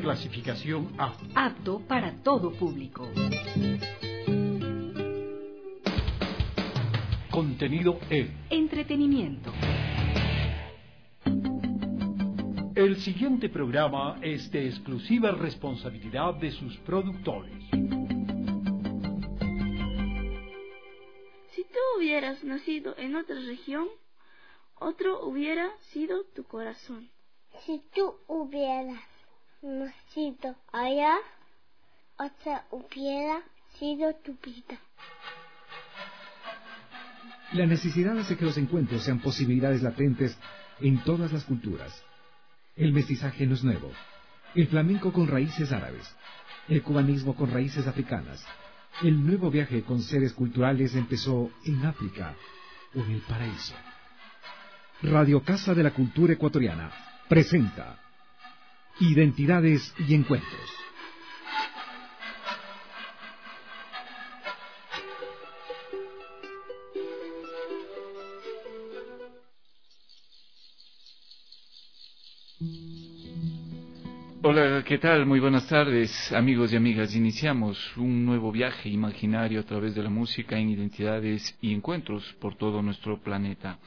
clasificación A. Apto para todo público. Contenido E. Entretenimiento. El siguiente programa es de exclusiva responsabilidad de sus productores. Si tú hubieras nacido en otra región, otro hubiera sido tu corazón. Si tú hubieras nacido allá, otra hubiera sido tu vida. La necesidad hace que los encuentros sean posibilidades latentes en todas las culturas. El mestizaje no es nuevo. El flamenco con raíces árabes. El cubanismo con raíces africanas. El nuevo viaje con seres culturales empezó en África o en el paraíso. Radio Casa de la Cultura Ecuatoriana presenta Identidades y Encuentros. Hola, ¿qué tal? Muy buenas tardes, amigos y amigas. Iniciamos un nuevo viaje imaginario a través de la música en identidades y encuentros por todo nuestro planeta.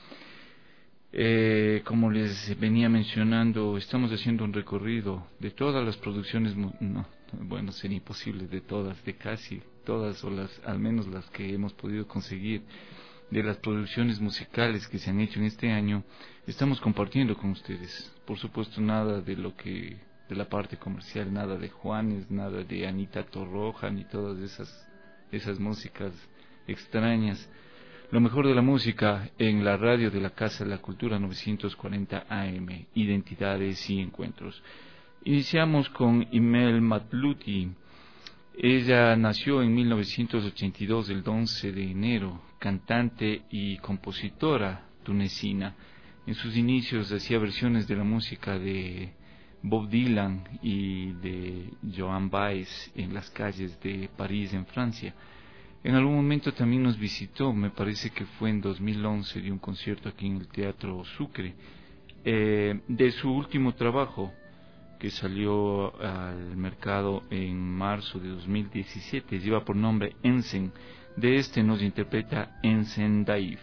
Como les venía mencionando, estamos haciendo un recorrido de todas las producciones, sería imposible de todas, de casi todas, o al menos las que hemos podido conseguir, de las producciones musicales que se han hecho en este año. Estamos compartiendo con ustedes, por supuesto, nada de la parte comercial, nada de Juanes, nada de Anita Torroja, ni todas esas músicas extrañas. Lo mejor de la música en la radio de la Casa de la Cultura 940 AM, Identidades y Encuentros. Iniciamos con Imel Matluti. Ella nació en 1982, el 11 de enero, cantante y compositora tunecina. En sus inicios hacía versiones de la música de Bob Dylan y de Joan Baez en las calles de París, en Francia. En algún momento también nos visitó, me parece que fue en 2011, de un concierto aquí en el Teatro Sucre. De su último trabajo, que salió al mercado en marzo de 2017, lleva por nombre Ensen. De este nos interpreta Ensen Daif.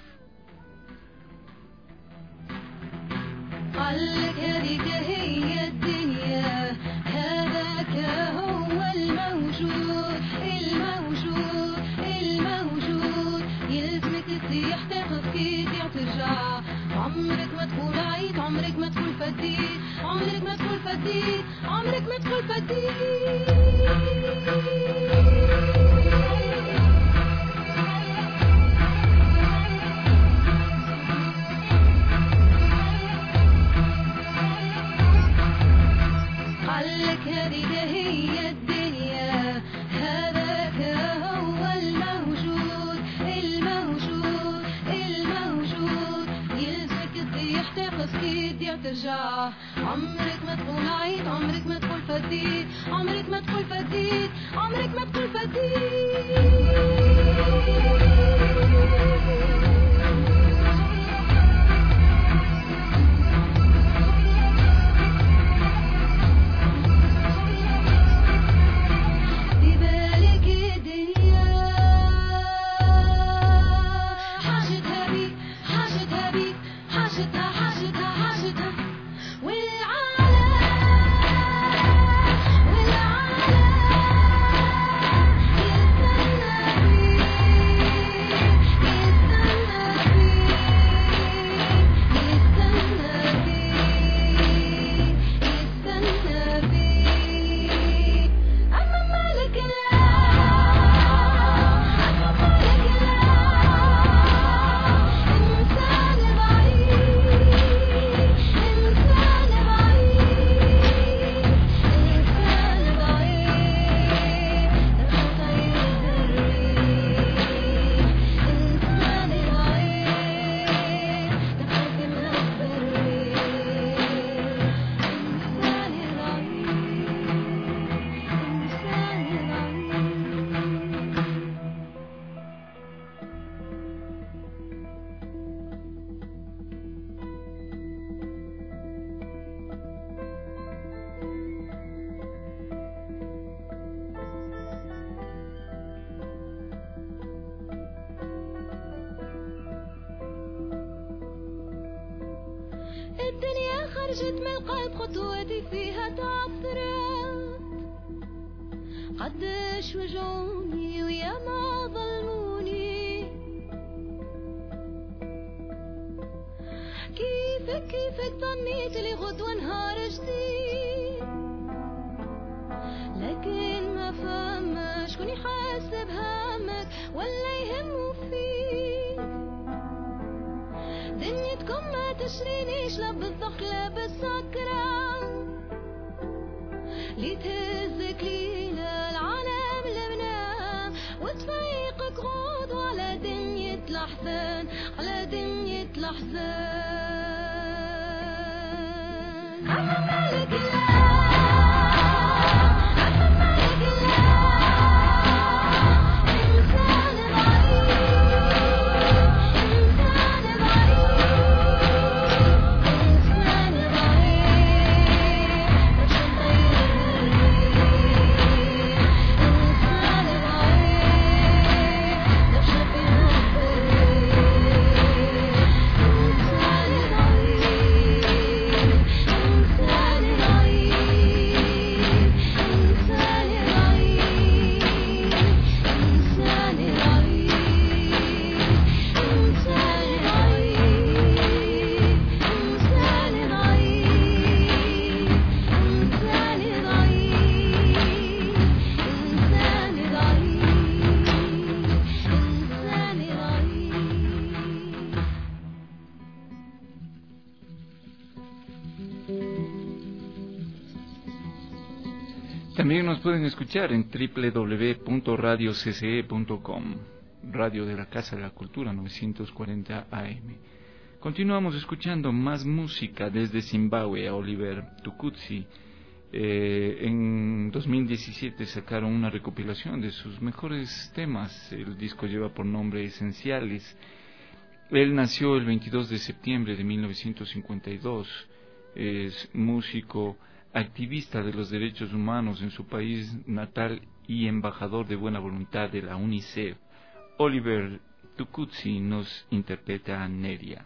عمرك ما تقول عيد عمرك ما تقول فتيت عمرك ما تقول فتيت عمرك ما تقول فتيت قالك هذه هي الدنيا هذاك هو الموجود الموجود الموجود يلزمك تطيح تقف كي ترجع عمرك ما تقول عيد عمرك ما تقول فتيت عمرك ما تقول فتيت عمرك ما تقول فتيت والعالم جيت من القلب خطواتي فيها تعثرت قداش وجعوني ويا ما ظلموني كيفك ظنيت لي غدوة نهار جديد لكن ما فهمش شكون يحاسب همك ولا يهمو فيك دنيتكم ما تشرينيش لا بالضغط لا بالسكرة لي تهزك ليلة العالم المنام وتفيقك غدوة على دنيا الأحزان على دنيا الأحزان أحملك الله También nos pueden escuchar en www.radiocce.com, Radio de la Casa de la Cultura 940 AM. Continuamos escuchando más música desde Zimbabue a Oliver Tukudzi. En 2017 sacaron una recopilación de sus mejores temas. El disco lleva por nombre Esenciales. Él nació el 22 de septiembre de 1952. Es músico, activista de los derechos humanos en su país natal y embajador de buena voluntad de la UNICEF. Oliver Tukudzi nos interpreta a Neria.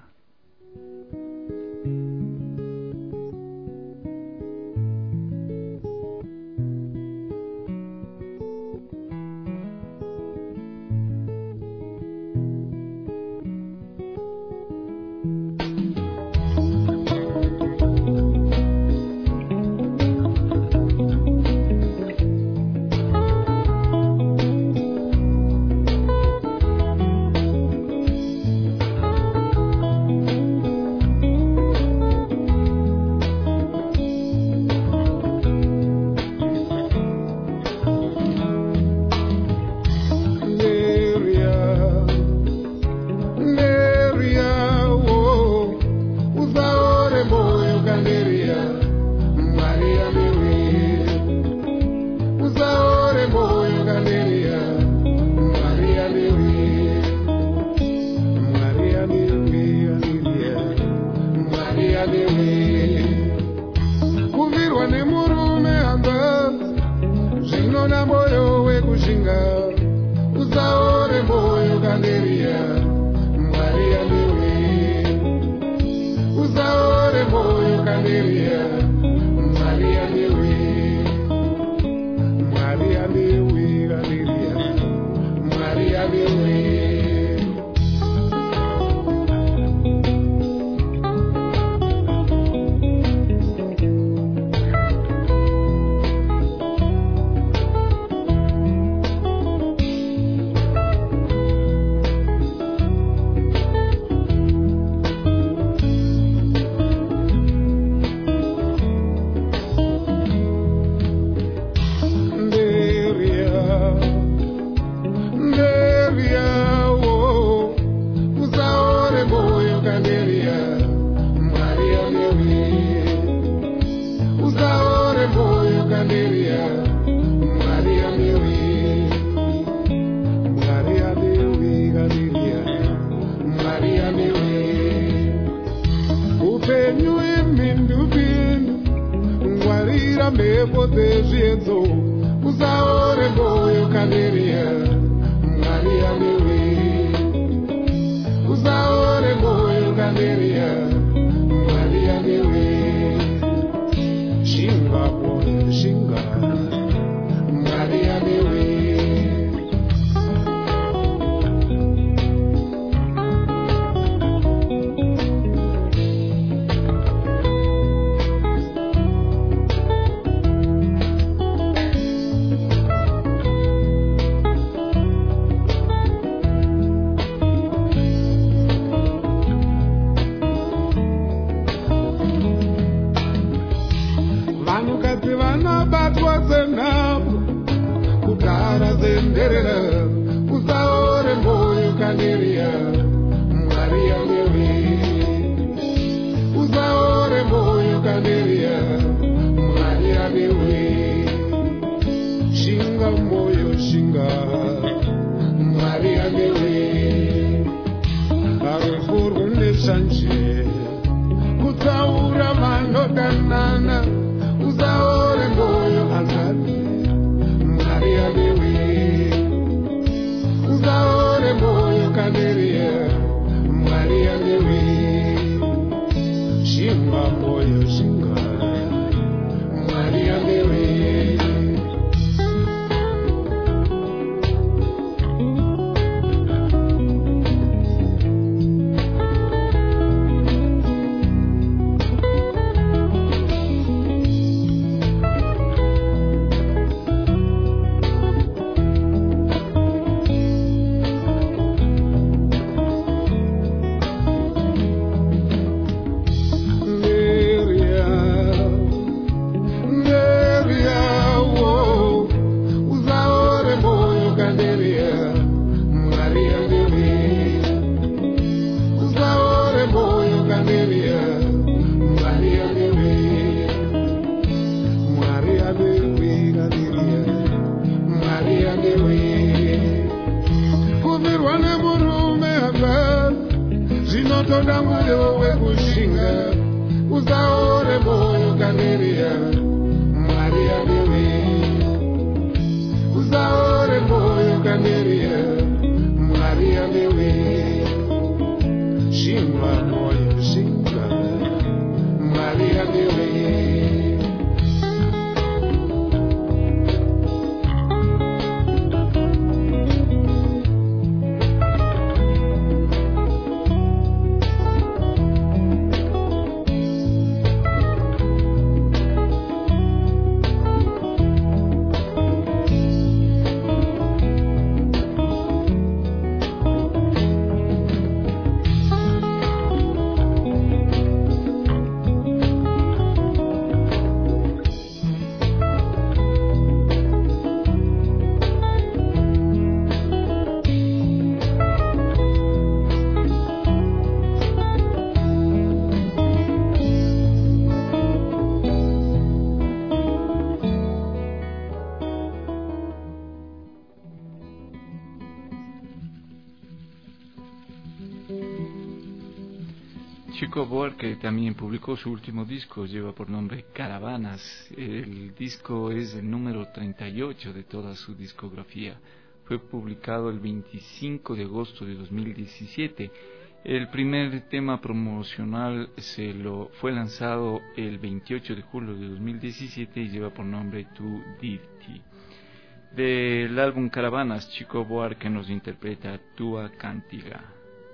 Chico Buarque también publicó su último disco, lleva por nombre Caravanas. El disco es el número 38 de toda su discografía. Fue publicado el 25 de agosto de 2017. El primer tema promocional fue lanzado el 28 de julio de 2017 y lleva por nombre Tu Dirti. Del álbum Caravanas, Chico Buarque nos interpreta Tua Cantiga.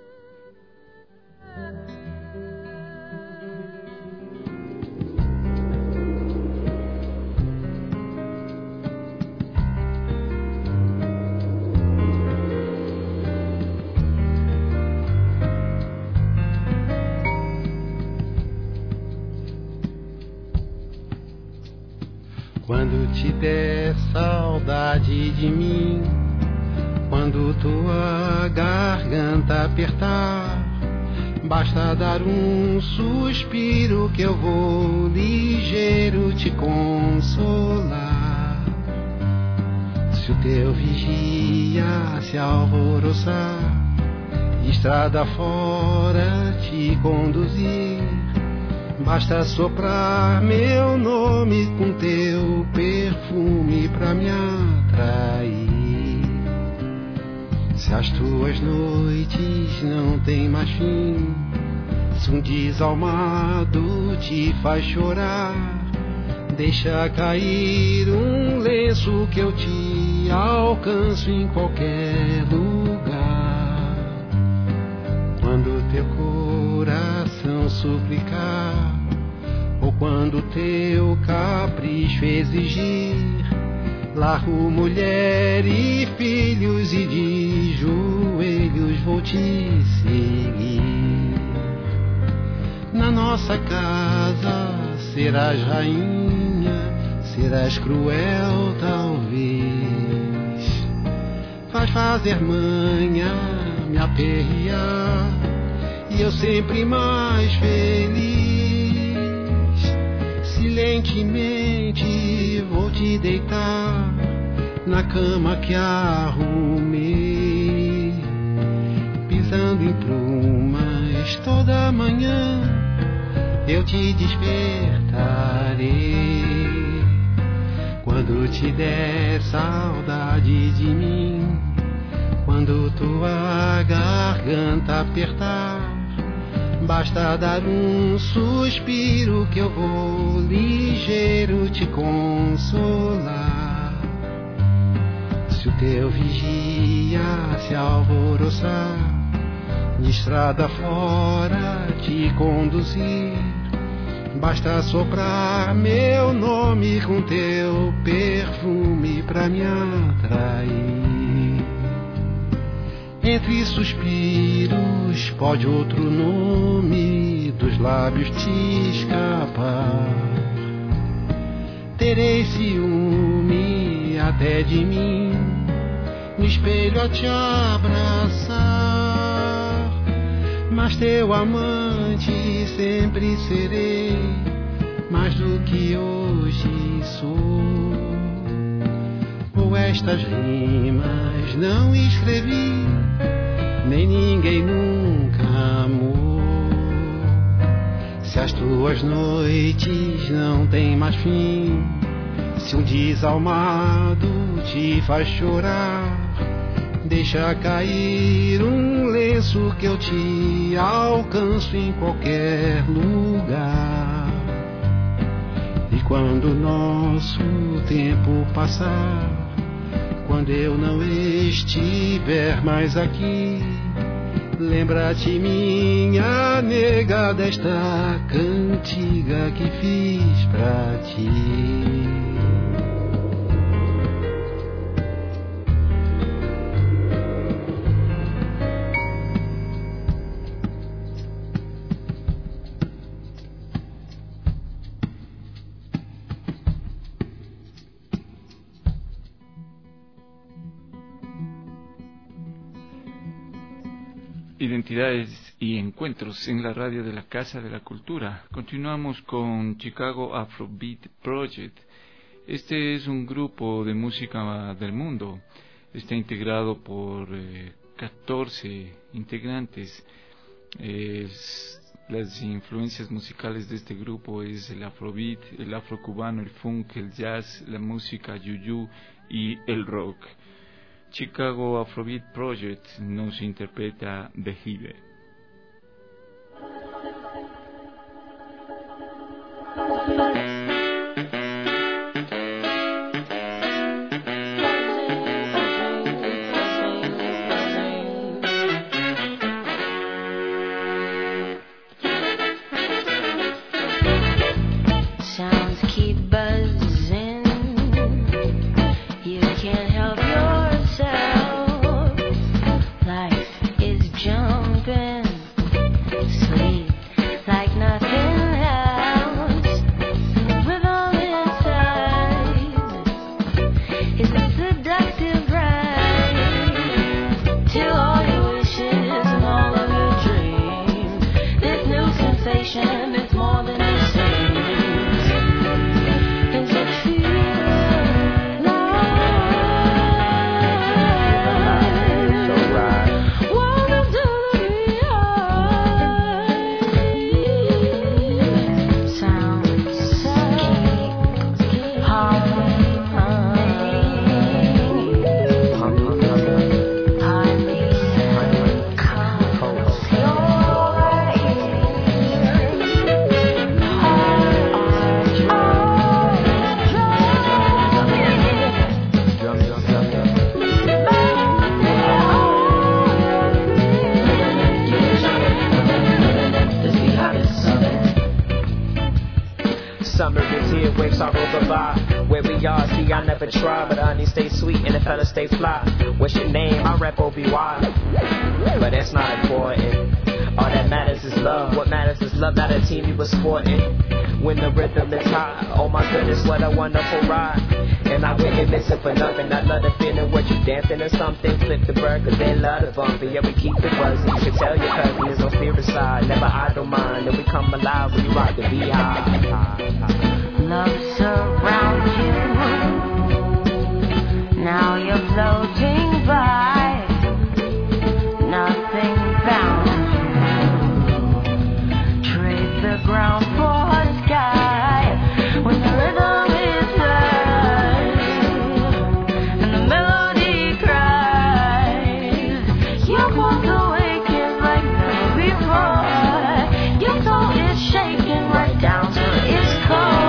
Quando te der saudade de mim, quando tua garganta apertar, basta dar suspiro que eu vou ligeiro te consolar. Se o teu vigia se alvoroçar, estrada fora te conduzir, basta soprar meu nome com teu perfume pra me atrair. Se as tuas noites não têm mais fim, se desalmado te faz chorar, deixa cair lenço que eu te alcanço em qualquer lugar. Quando teu coração suplicar, ou quando teu capricho exigir, largo mulher e filhos e de joelhos vou te seguir. Na nossa casa serás rainha, serás cruel talvez, faz fazer manha, me aperrear, e eu sempre mais feliz. Silentemente vou te deitar na cama que arrumei, pisando em plumas toda manhã eu te despertarei. Quando te der saudade de mim, quando tua garganta apertar, basta dar suspiro que eu vou ligeiro te consolar. Se o teu vigia se alvoroçar, de estrada fora te conduzir, basta soprar meu nome com teu perfume pra me atrair. Entre suspiros pode outro nome dos lábios te escapar. Terei ciúme até de mim, no espelho a te abraçar, mas teu amante sempre serei, mais do que hoje sou. Ou estas rimas não escrevi, nem ninguém nunca amou. Se as tuas noites não têm mais fim, se desalmado te faz chorar, deixa cair lenço que eu te alcanço em qualquer lugar. E quando o nosso tempo passar, quando eu não estiver mais aqui, lembra-te, minha nega, desta cantiga que fiz pra ti. Identidades y encuentros en la radio de la Casa de la Cultura. Continuamos con Chicago Afrobeat Project. Este es un grupo de música del mundo. Está integrado por 14 integrantes. Las influencias musicales de este grupo es el afrobeat, el afrocubano, el funk, el jazz, la música yuyu y el rock. Chicago Afrobeat Project nos interpreta Behibe. Try, but honey stay sweet and the fella stay fly. What's your name? I rap OBY, but that's not important. All that matters is love. What matters is love, not a team you was sporting. When the rhythm is high, oh my goodness, what a wonderful ride. And I wouldn't miss it for nothing. I love the feeling when you dancing or something. Flip the bird, cause they love the bump. And yeah, we keep it buzzing. You can tell your cousin is on spirit side. Never idle mind, and we come alive when you rock the beehive. Love surrounds you. Now you're floating by, nothing bound you. Trade the ground for sky when the rhythm is live and the melody cries. Your bones awaken like never before. Your soul is shaking right down to its core.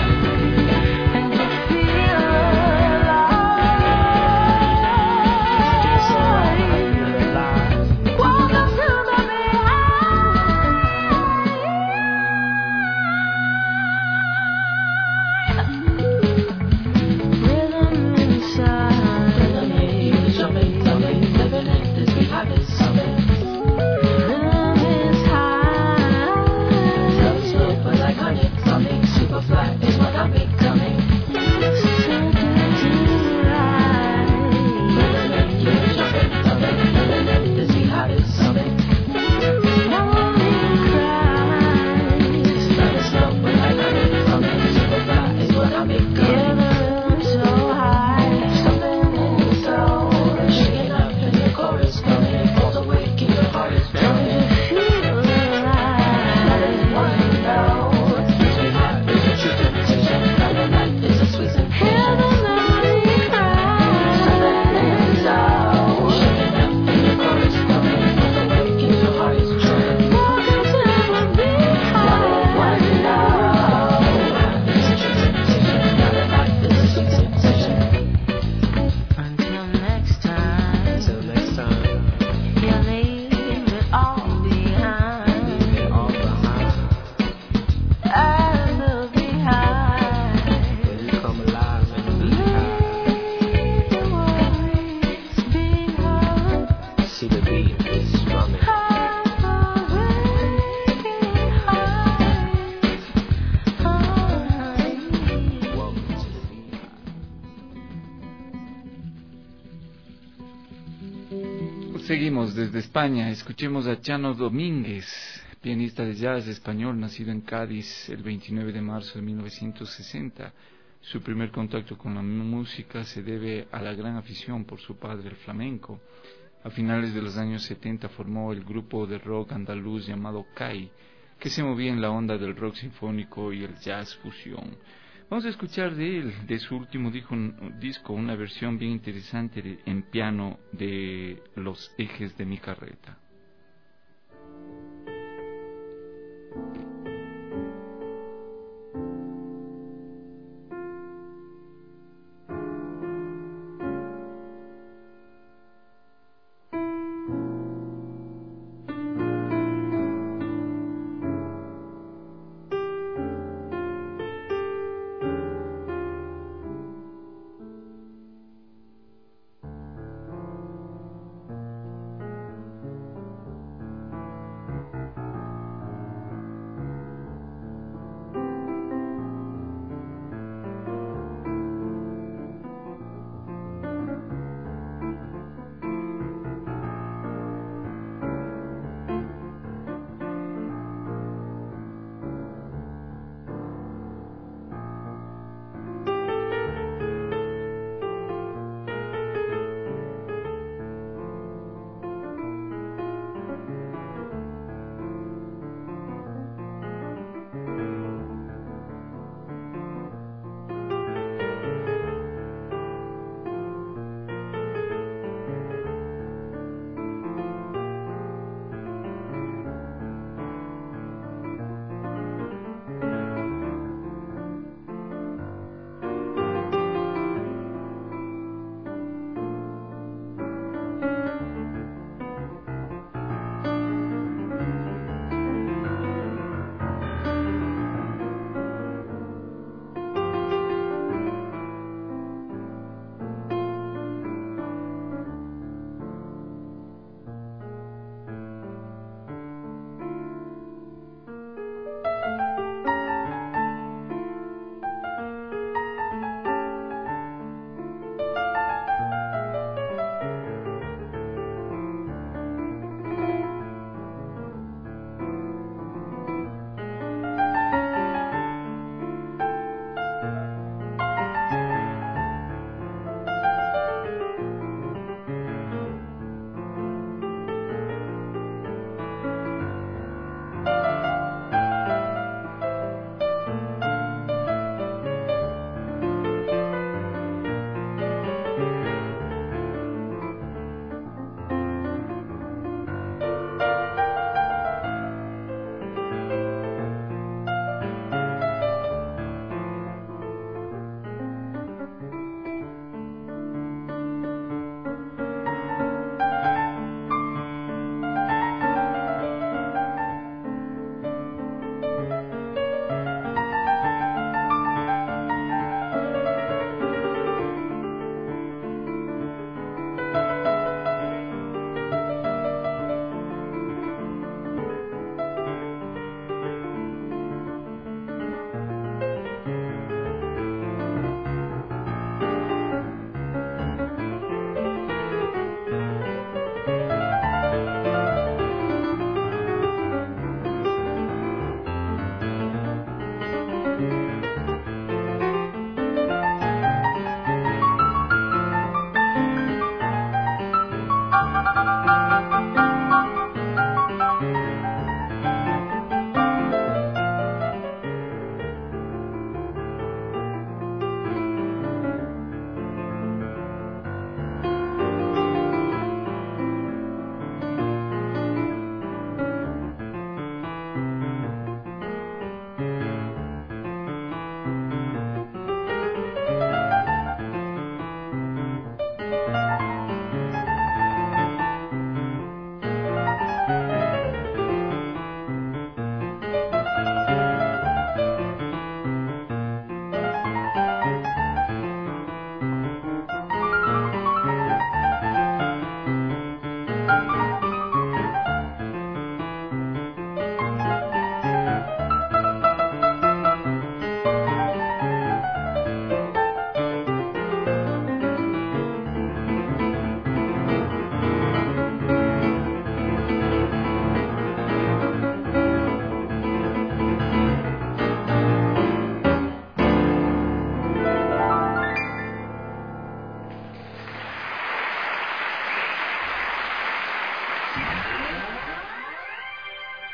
Seguimos desde España, escuchemos a Chano Domínguez, pianista de jazz español, nacido en Cádiz el 29 de marzo de 1960. Su primer contacto con la música se debe a la gran afición por su padre el flamenco. A finales de los años 70 formó el grupo de rock andaluz llamado CAI, que se movía en la onda del rock sinfónico y el jazz fusión. Vamos a escuchar de él, de su último disco, una versión bien interesante en piano de Los ejes de mi carreta.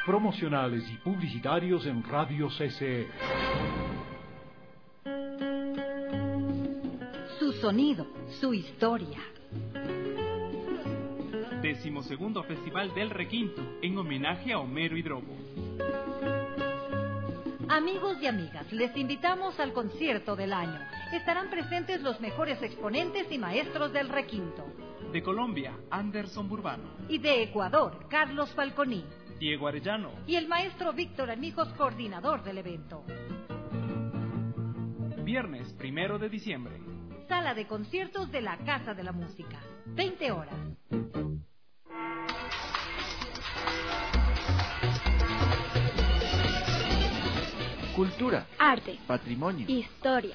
promocionales y publicitarios en Radio CCE. Su sonido, su historia. 12º Festival del Requinto, en homenaje a Homero y Drogo. Amigos y amigas, les invitamos al concierto del año. Estarán presentes los mejores exponentes y maestros del requinto. De Colombia, Anderson Burbano. Y de Ecuador, Carlos Falconi. Diego Arellano. Y el maestro Víctor Armijos, coordinador del evento. Viernes 1 de diciembre. Sala de conciertos de la Casa de la Música. 20 horas. Cultura, arte, patrimonio, historia.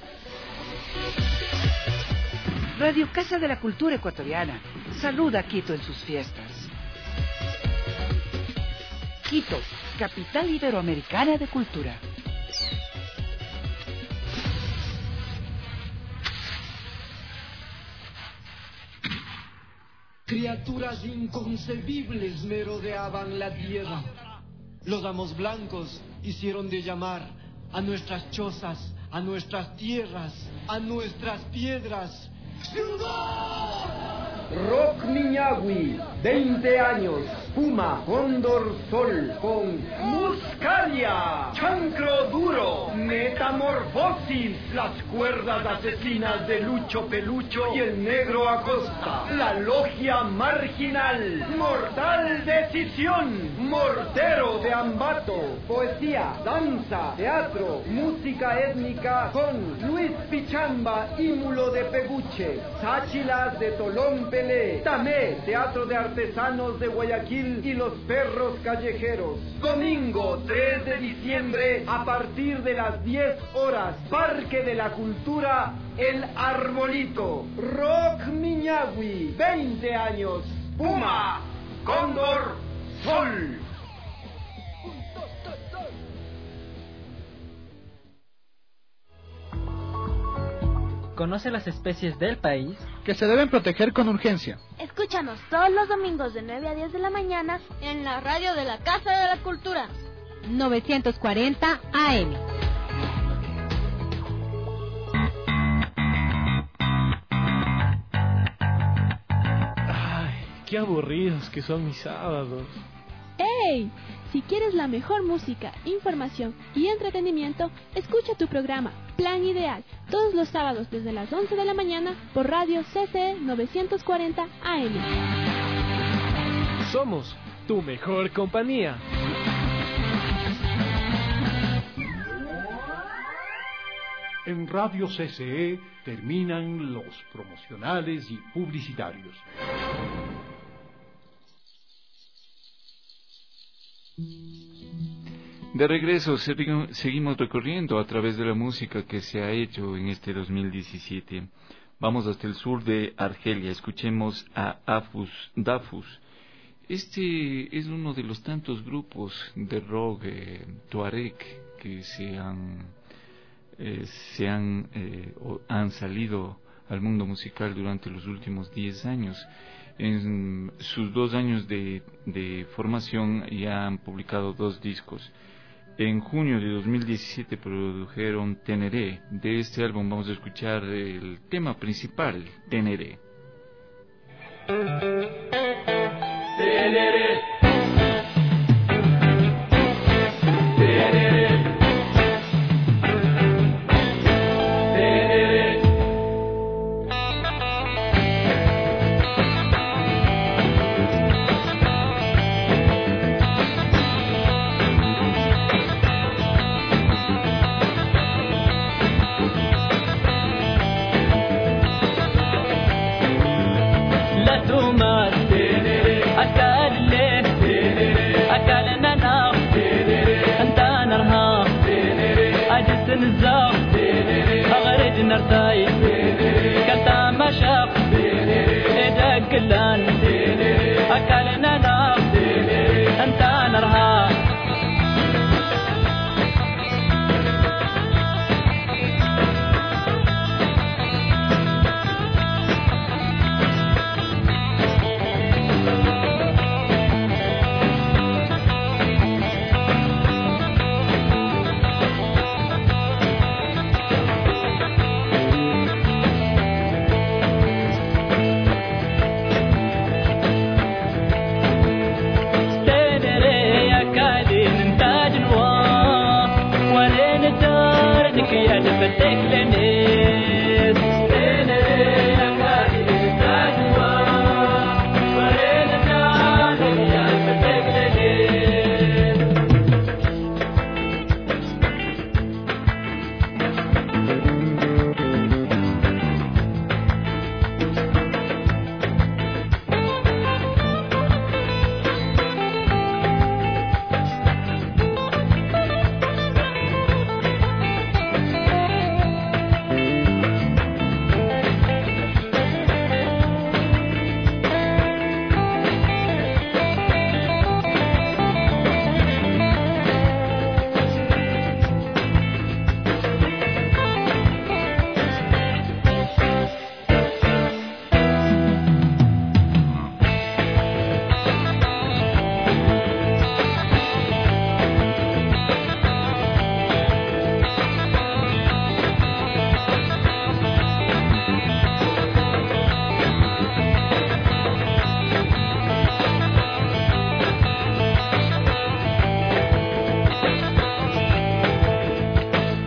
Radio Casa de la Cultura Ecuatoriana saluda a Quito en sus fiestas. Quito, capital iberoamericana de cultura. Criaturas inconcebibles merodeaban la tierra. Los amos blancos hicieron de llamar a nuestras chozas, a nuestras tierras, a nuestras piedras. ¡Ciudad! Rock Miñagüi, 20 años, Puma, Cóndor, Sol, con Muscaria, Chancro Duro, Metamorfosis, las cuerdas asesinas de Lucho Pelucho y el Negro Acosta, la Logia Marginal, Mortal Decisión, Mortero de Ambato, poesía, danza, teatro, música étnica con Luis Pichamba, Ímulo de Peguche, Sáchilas de Tolón Pelé, Tamé, Teatro de Artesanos de Guayaquil y Los Perros Callejeros. Domingo 3 de diciembre a partir de las 10 horas, Parque de la Cultura, El Arbolito. Rock Miñagüi, 20 años, Puma, Cóndor, Sol. ¿Conoce las especies del país? Que se deben proteger con urgencia. Escúchanos todos los domingos de 9 a 10 de la mañana en la radio de la Casa de la Cultura. 940 AM. Ay, qué aburridos que son mis sábados. ¡Hey! Si quieres la mejor música, información y entretenimiento, escucha tu programa Plan Ideal todos los sábados desde las 11 de la mañana por Radio CCE 940 AM. Somos tu mejor compañía. En Radio CCE terminan los promocionales y publicitarios. De regreso, seguimos recorriendo a través de la música que se ha hecho en este 2017. Vamos hasta el sur de Argelia, escuchemos a Dafus. Este es uno de los tantos grupos de rock tuareg que han salido al mundo musical durante los últimos 10 años. En sus 2 años de formación ya han publicado 2 discos. En junio de 2017 produjeron Teneré. De este álbum vamos a escuchar el tema principal, Teneré. Teneré.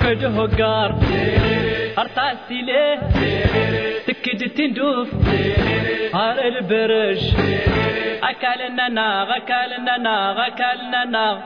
حجه قار أرطع السيله تكد تندوف هار البرج أكلنا ناغ أكلنا ناغ أكلنا ناغ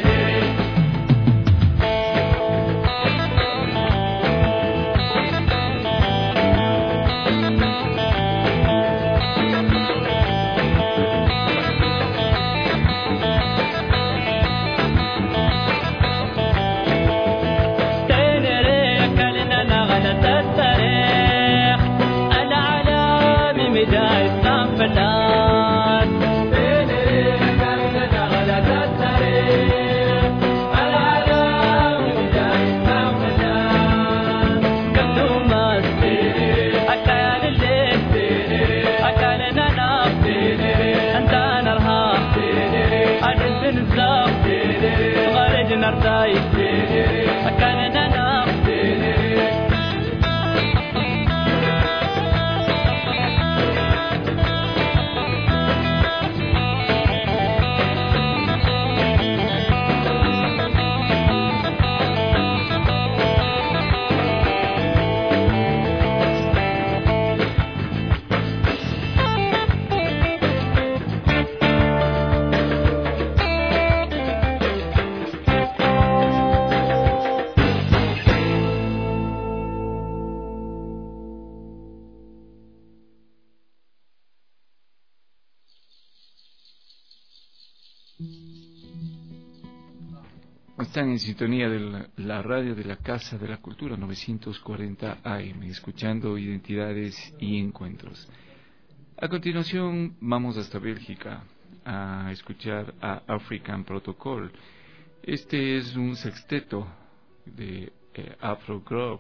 Están en sintonía de la radio de la Casa de la Cultura 940 AM, escuchando Identidades y Encuentros. A continuación vamos hasta Bélgica a escuchar a African Protocol. Este es un sexteto de Afro Groove.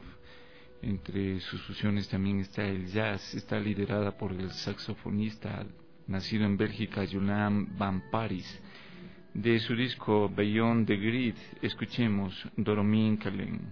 Entre sus fusiones también está el jazz. Está liderada por el saxofonista nacido en Bélgica, Julian Van Paris. De su disco Beyond the Grid, escuchemos Doromin Kalen.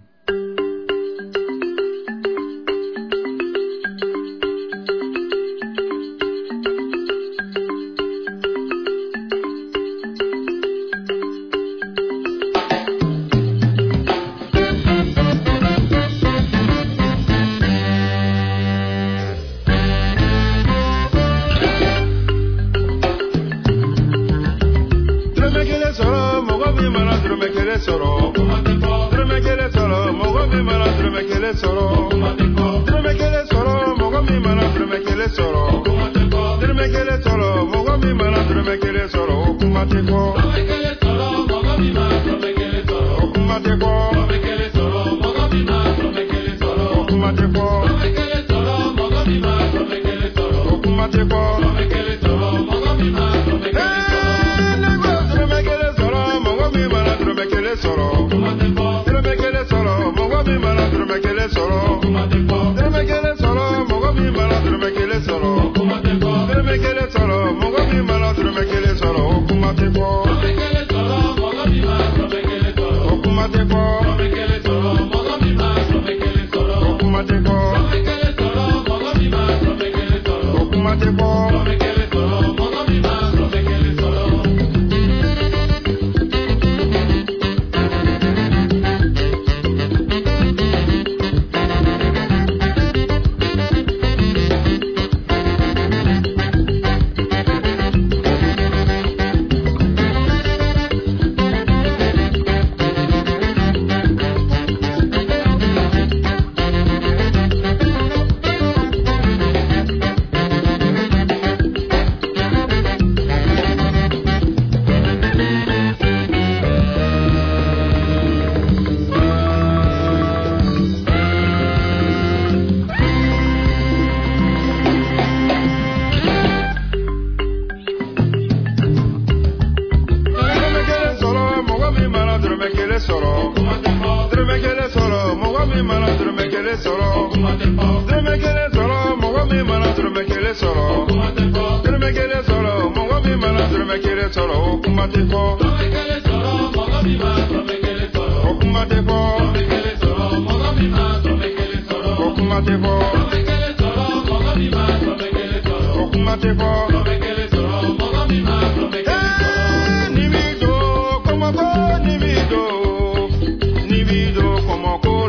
Como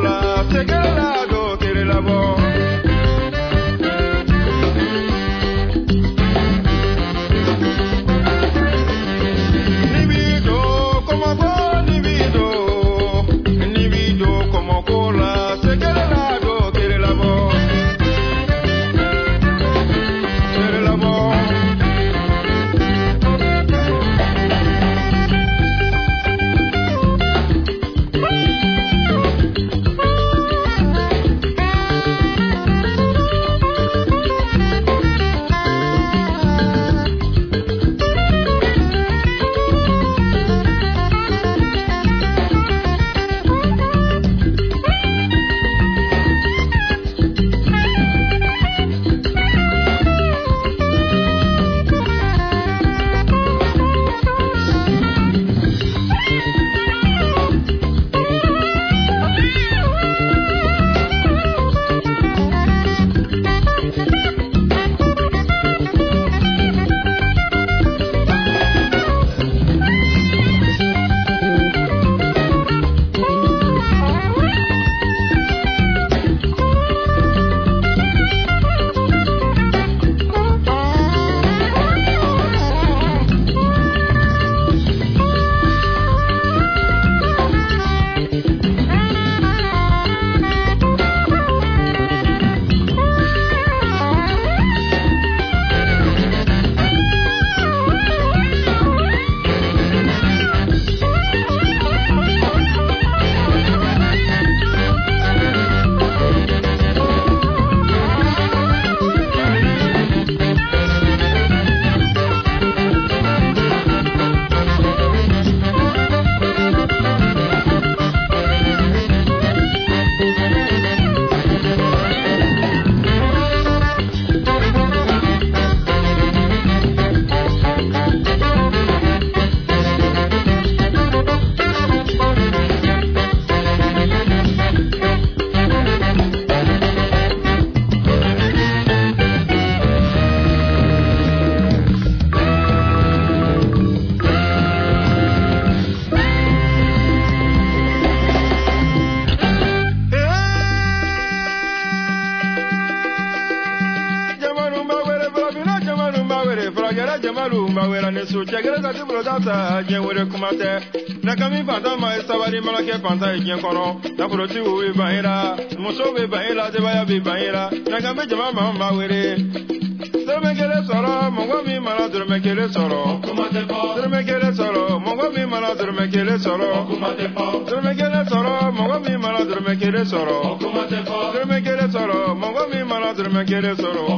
Chagara Jamalu, Mawera Nesu, Chagara Data, Jawere Kumate, Nakami Pantama, Savari Malake Panta, Yankoro, Naproti Bahira, Musobe Bahira, Devaya Bahira, Nakame Jamama Mawere. Dermekele soro, Mongami Mala Dermekele soro, Dermekele soro, Mongami Mala Dermekele soro, Dermekele soro, Mongami Mala Dermekele soro, Dermekele soro, Mongami Mala Dermekele soro,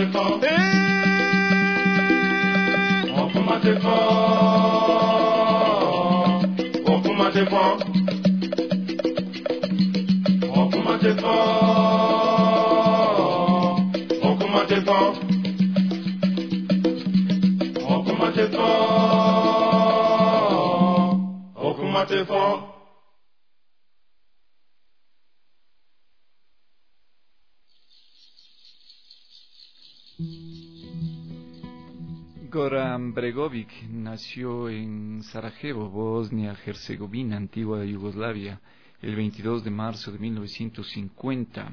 Goran Bregovic nació en Sarajevo, Bosnia-Herzegovina, antigua Yugoslavia, el 22 de marzo de 1950.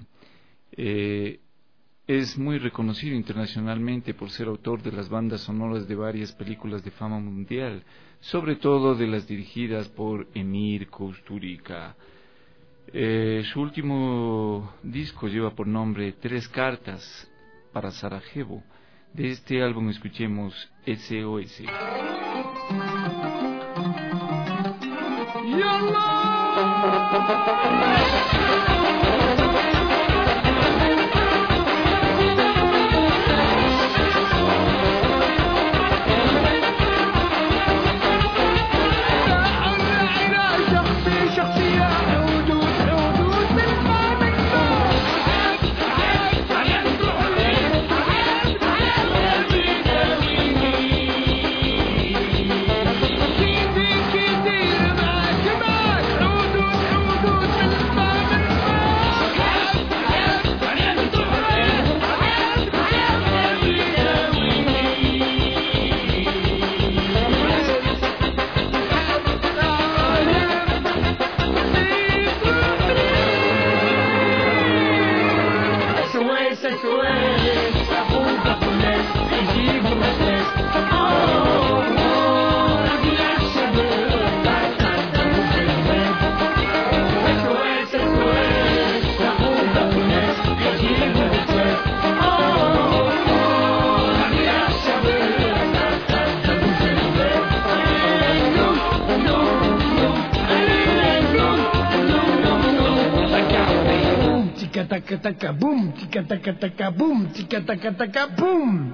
Es muy reconocido internacionalmente por ser autor de las bandas sonoras de varias películas de fama mundial, sobre todo de las dirigidas por Emir Kusturica. Su último disco lleva por nombre 3 cartas para Sarajevo. De este álbum escuchemos SOS. Taka taka boom, tika taka taka boom, tika taka taka boom.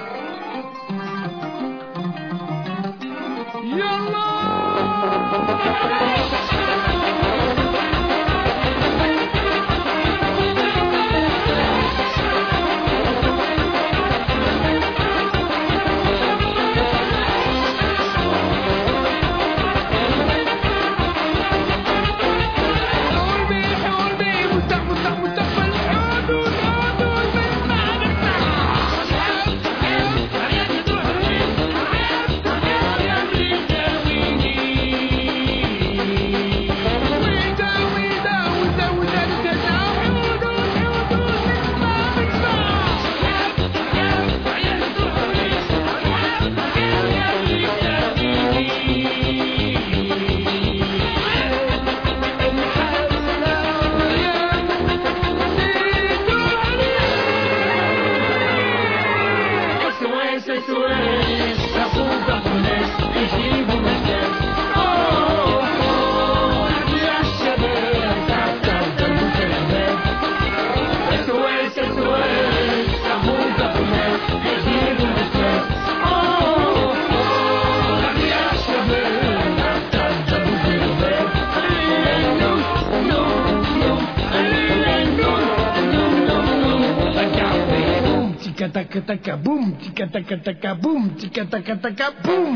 Taka taka boom, tika taka taka boom, tika taka taka boom.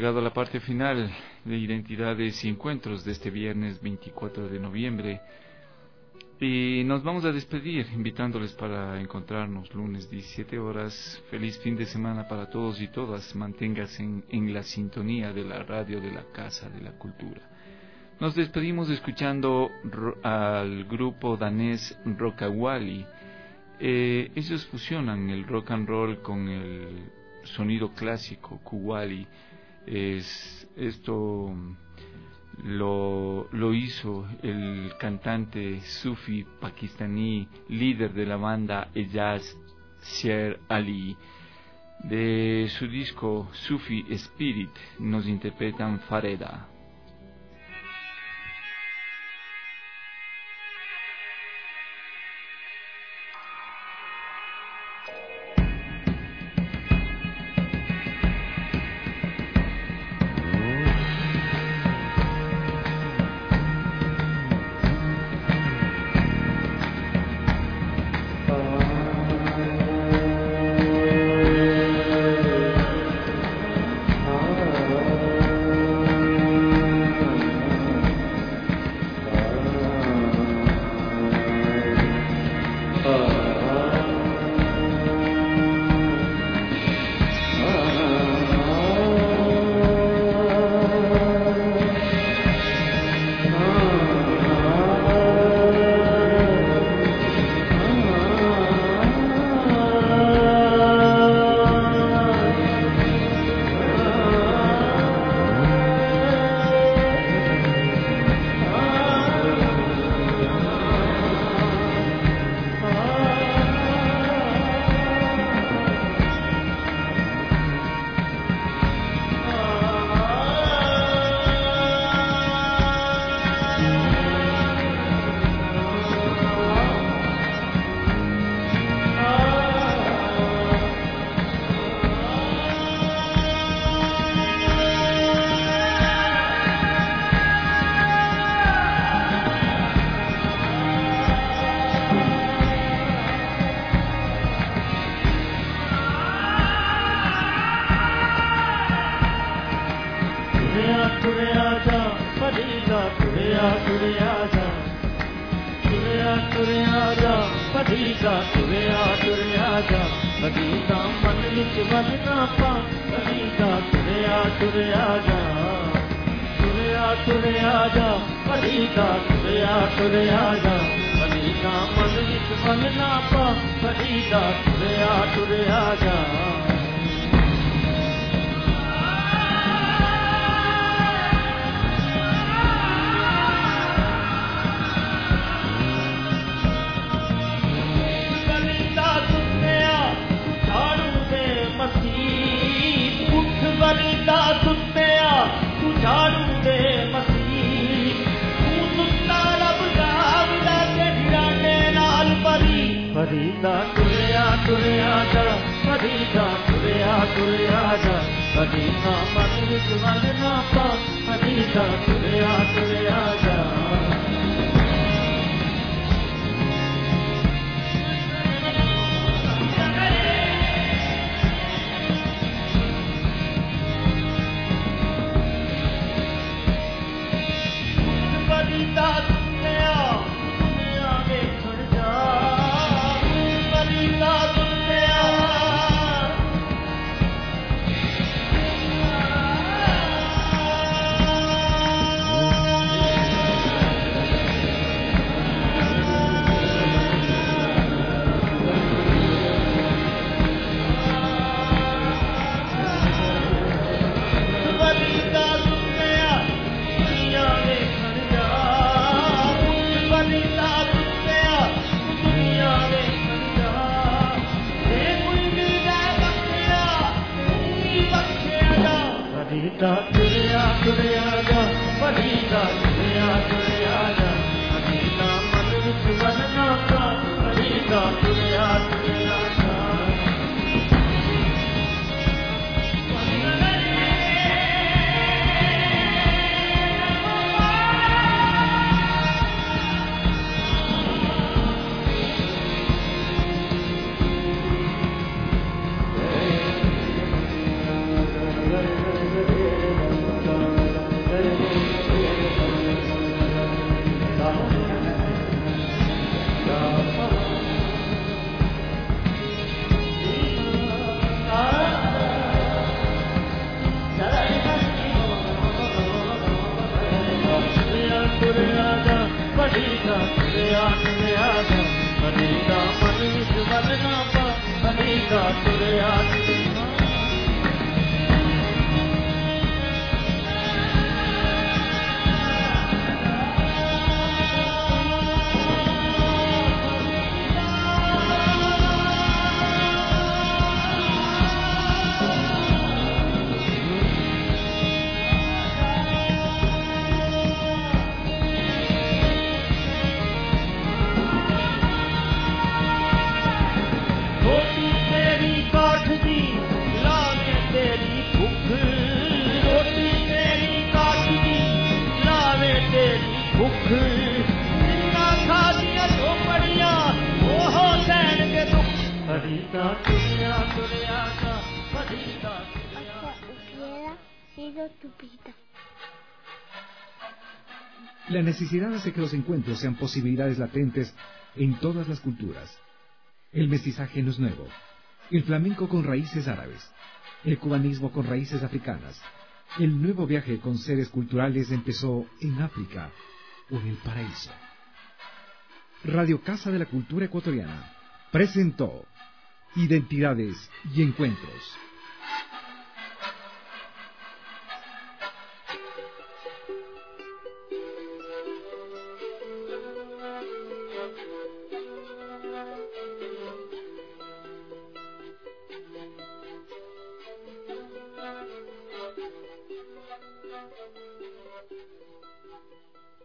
llegado a la parte final de Identidades y Encuentros de este viernes 24 de noviembre. Y nos vamos a despedir invitándoles para encontrarnos lunes 17 horas. Feliz fin de semana para todos y todas. Manténganse en la sintonía de la radio de la Casa de la Cultura. Nos despedimos escuchando al grupo danés Rockawali. Ellos fusionan el rock and roll con el sonido clásico Qawwali. Esto lo hizo el cantante sufi pakistaní, líder de la banda Ejaz Sher Ali. De su disco Sufi Spirit nos interpretan Fareda. La necesidad hace que los encuentros sean posibilidades latentes en todas las culturas. El mestizaje no es nuevo. El flamenco con raíces árabes, el cubanismo con raíces africanas. El nuevo viaje con seres culturales empezó en África o en el paraíso. Radio Casa de la Cultura Ecuatoriana presentó Identidades y Encuentros.